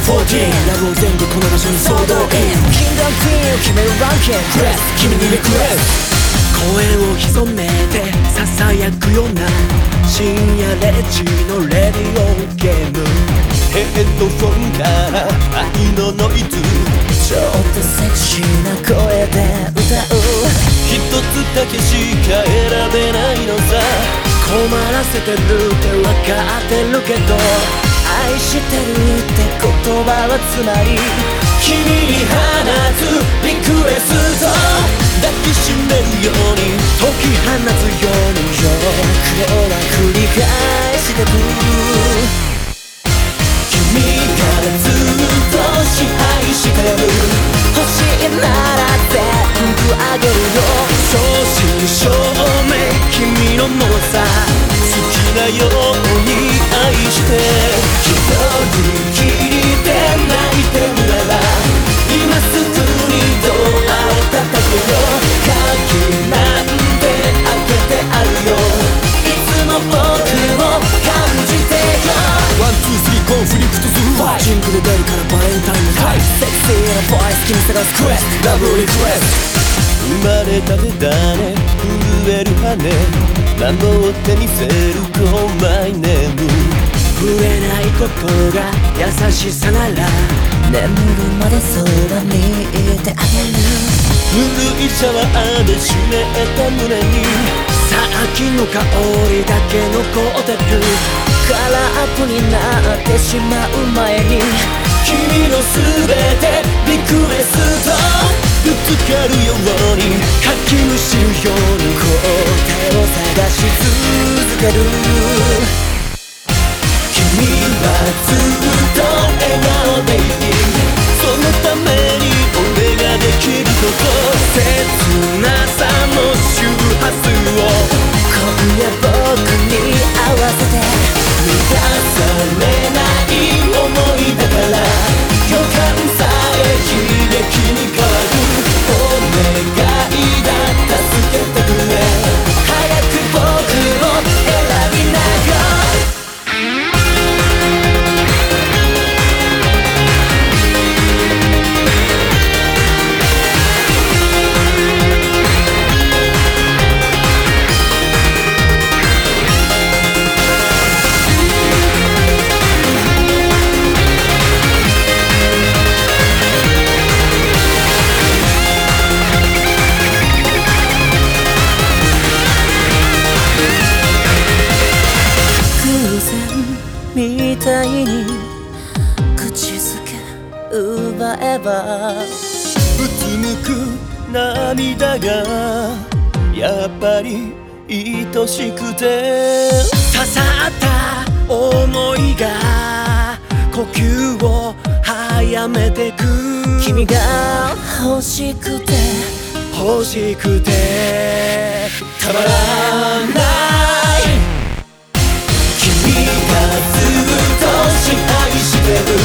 ラブを全部この場所に総動員。キングオブクイーンを決めるランキングクレス、君にリクエスト。声を潜めてささやくような深夜0時のレディオゲーム。 ヘッドフォンから愛のノイズ、 ちょっとセクシーな声で歌う。 一つだけしか選べないのさ。 困らせてるって分かってるけど、愛してるって言葉はつまり君に放つリクエスト、抱きしめるように解き放つようによくは繰り返してく。 君からずっと支配してる。 欲しいなら全部あげるよ。 正真正銘君のものさ。好きなように愛して、一人きりで泣いてるなら今すぐにドアを叩くよ。鍵なんて開けてあるよ。いつも僕を感じてよ。ワンツースリーコンフリクトズーファイ。 ジングルベルからバレンタインのタイプ。セクシーなボイス君探すクエスト、ラブリクエスト。 生まれたてだね、震える羽、守ってみせる Call my name。 触れないことが優しさなら眠るまでそばにいてあげる。 古いシャワーで湿った胸にさっきの香りだけ残ってる。空っぽになってしまう前に君のすべてリクエスト、ぶつかるようにかきむしるように答えを探し続ける。 君はずっと笑顔でいい。そのために俺ができること、 切なさの周波数を今夜僕に合わせて。 満たされない想いだから予感さえ悲劇に変わる。お願いだ助けてくれ、 早く僕を選びなよ。みたいに口づけ奪えばうつむく涙がやっぱり愛しくて、 刺さった想いが呼吸を早めてく。君が欲しくて欲しくてたまらない。君がずっと支配してる。